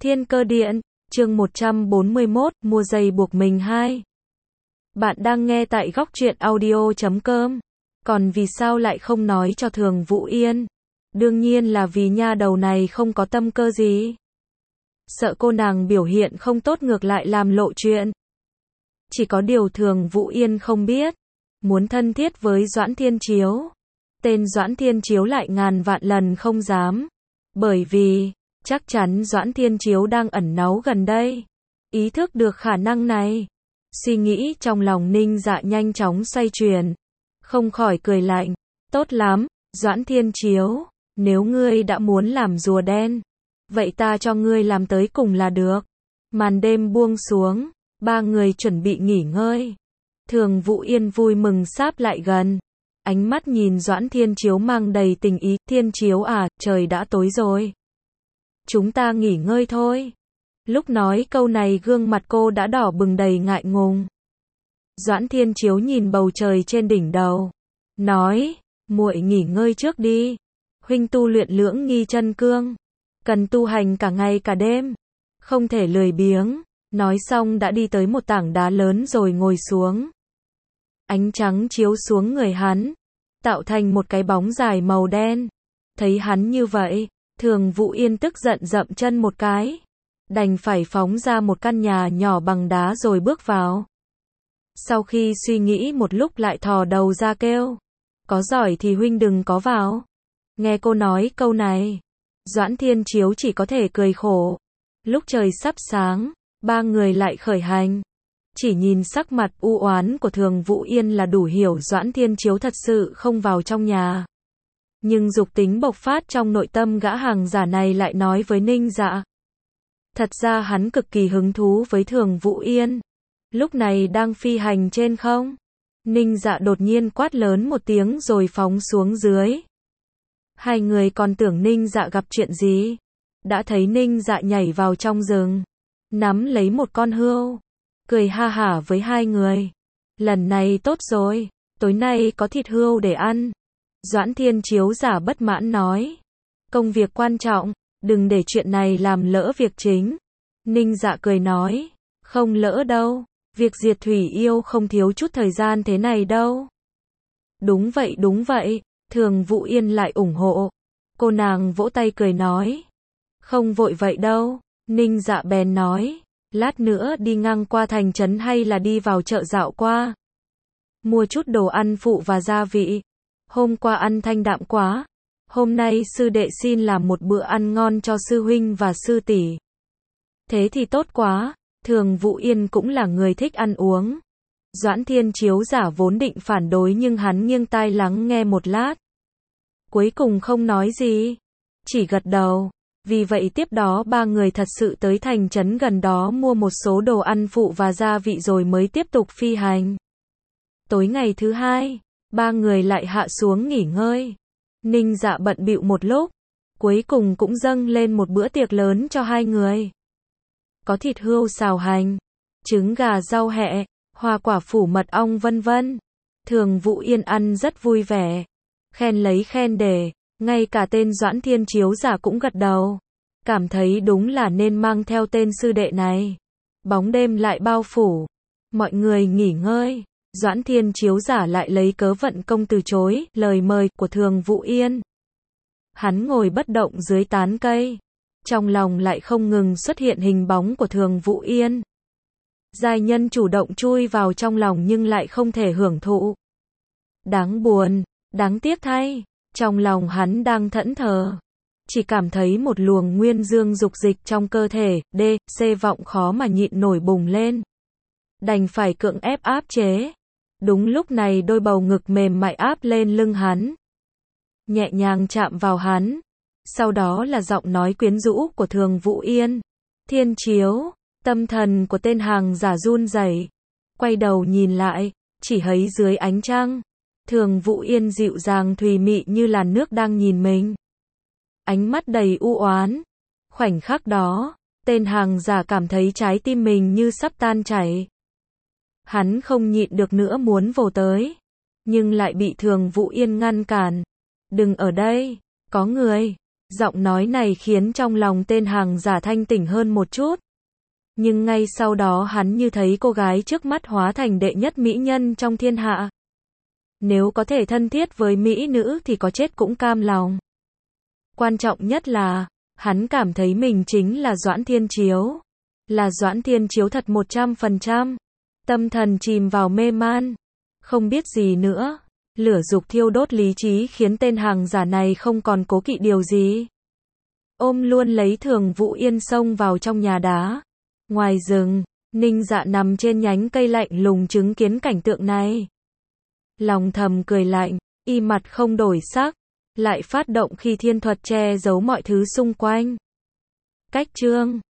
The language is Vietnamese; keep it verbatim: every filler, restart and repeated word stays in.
Thiên Cơ Điện, chương một trăm bốn mươi mốt, mua giày buộc mình hai. Bạn đang nghe tại góc truyện audio chấm com. Còn vì sao lại không nói cho Thường Vũ Yên? Đương nhiên là vì nha đầu này không có tâm cơ gì. Sợ cô nàng biểu hiện không tốt ngược lại làm lộ chuyện. Chỉ có điều Thường Vũ Yên không biết, muốn thân thiết với Doãn Thiên Chiếu, tên Doãn Thiên Chiếu lại ngàn vạn lần không dám. Bởi vì, chắc chắn Doãn Thiên Chiếu đang ẩn náu gần đây. Ý thức được khả năng này, suy nghĩ trong lòng Ninh Dạ nhanh chóng xoay chuyển, không khỏi cười lạnh. Tốt lắm, Doãn Thiên Chiếu, nếu ngươi đã muốn làm rùa đen, vậy ta cho ngươi làm tới cùng là được. Màn đêm buông xuống, ba người chuẩn bị nghỉ ngơi. Thường Vũ Yên vui mừng sáp lại gần, ánh mắt nhìn Doãn Thiên Chiếu mang đầy tình ý. Thiên Chiếu à, trời đã tối rồi, chúng ta nghỉ ngơi thôi. Lúc nói câu này gương mặt cô đã đỏ bừng đầy ngại ngùng. Doãn Thiên Chiếu nhìn bầu trời trên đỉnh đầu, nói, muội nghỉ ngơi trước đi. Huynh tu luyện lưỡng nghi chân cương, cần tu hành cả ngày cả đêm, không thể lười biếng. Nói xong đã đi tới một tảng đá lớn rồi ngồi xuống. Ánh trắng chiếu xuống người hắn, tạo thành một cái bóng dài màu đen. Thấy hắn như vậy, Thường Vũ Yên tức giận dậm chân một cái, đành phải phóng ra một căn nhà nhỏ bằng đá rồi bước vào. Sau khi suy nghĩ một lúc lại thò đầu ra kêu, có giỏi thì huynh đừng có vào. Nghe cô nói câu này, Doãn Thiên Chiếu chỉ có thể cười khổ. Lúc trời sắp sáng, ba người lại khởi hành. Chỉ nhìn sắc mặt u oán của Thường Vũ Yên là đủ hiểu Doãn Thiên Chiếu thật sự không vào trong nhà. Nhưng dục tính bộc phát trong nội tâm gã hàng giả này lại nói với Ninh Dạ. Thật ra hắn cực kỳ hứng thú với Thường Vũ Yên. Lúc này đang phi hành trên không. Ninh Dạ đột nhiên quát lớn một tiếng rồi phóng xuống dưới. Hai người còn tưởng Ninh Dạ gặp chuyện gì. Đã thấy Ninh Dạ nhảy vào trong rừng, nắm lấy một con hươu, cười ha hả với hai người. Lần này tốt rồi, tối nay có thịt hươu để ăn. Doãn Thiên Chiếu giả bất mãn nói, công việc quan trọng, đừng để chuyện này làm lỡ việc chính. Ninh Dạ cười nói, không lỡ đâu, việc diệt thủy yêu không thiếu chút thời gian thế này đâu. Đúng vậy đúng vậy, Thường Vũ Yên lại ủng hộ. Cô nàng vỗ tay cười nói, không vội vậy đâu. Ninh Dạ bèn nói, lát nữa đi ngang qua thành trấn hay là đi vào chợ dạo qua, mua chút đồ ăn phụ và gia vị. Hôm qua ăn thanh đạm quá, hôm nay sư đệ xin làm một bữa ăn ngon cho sư huynh và sư tỷ. Thế thì tốt quá, Thường Vũ Yên cũng là người thích ăn uống. Doãn Thiên Chiếu giả vốn định phản đối nhưng hắn nghiêng tai lắng nghe một lát, cuối cùng không nói gì, chỉ gật đầu. Vì vậy tiếp đó ba người thật sự tới thành trấn gần đó mua một số đồ ăn phụ và gia vị rồi mới tiếp tục phi hành. Tối ngày thứ hai, ba người lại hạ xuống nghỉ ngơi. Ninh Dạ bận bịu một lúc, cuối cùng cũng dâng lên một bữa tiệc lớn cho hai người. Có thịt hươu xào hành, trứng gà rau hẹ, hoa quả phủ mật ong vân vân. Thường Vũ Yên ăn rất vui vẻ, khen lấy khen để. Ngay cả tên Doãn Thiên Chiếu giả cũng gật đầu, cảm thấy đúng là nên mang theo tên sư đệ này. Bóng đêm lại bao phủ, mọi người nghỉ ngơi. Doãn Thiên Chiếu giả lại lấy cớ vận công từ chối lời mời của Thường Vũ Yên. Hắn ngồi bất động dưới tán cây, trong lòng lại không ngừng xuất hiện hình bóng của Thường Vũ Yên. Giai nhân chủ động chui vào trong lòng nhưng lại không thể hưởng thụ. Đáng buồn, đáng tiếc thay. Trong lòng hắn đang thẫn thờ, chỉ cảm thấy một luồng nguyên dương dục dịch trong cơ thể, d, c vọng khó mà nhịn nổi bùng lên. Đành phải cưỡng ép áp chế. Đúng lúc này đôi bầu ngực mềm mại áp lên lưng hắn, nhẹ nhàng chạm vào hắn. Sau đó là giọng nói quyến rũ của Thường Vũ Yên. Thiên Chiếu, tâm thần của tên hàng giả run rẩy, quay đầu nhìn lại, chỉ thấy dưới ánh trăng, Thường Vũ Yên dịu dàng thùy mị như làn nước đang nhìn mình, ánh mắt đầy u oán. Khoảnh khắc đó, tên hàng giả cảm thấy trái tim mình như sắp tan chảy. Hắn không nhịn được nữa muốn vồ tới, nhưng lại bị Thường Vũ Yên ngăn cản. Đừng ở đây, có người. Giọng nói này khiến trong lòng tên hàng giả thanh tỉnh hơn một chút. Nhưng ngay sau đó hắn như thấy cô gái trước mắt hóa thành đệ nhất mỹ nhân trong thiên hạ. Nếu có thể thân thiết với mỹ nữ thì có chết cũng cam lòng. Quan trọng nhất là, hắn cảm thấy mình chính là Doãn Thiên Chiếu. Là Doãn Thiên Chiếu thật một trăm phần trăm. Tâm thần chìm vào mê man. Không biết gì nữa. Lửa dục thiêu đốt lý trí khiến tên hàng giả này không còn cố kỵ điều gì. Ôm luôn lấy Thường Vũ Yên xông vào trong nhà đá. Ngoài rừng, Ninh Dạ nằm trên nhánh cây lạnh lùng chứng kiến cảnh tượng này. Lòng thầm cười lạnh, y mặt không đổi sắc, lại phát động khi thiên thuật che giấu mọi thứ xung quanh. Cách chương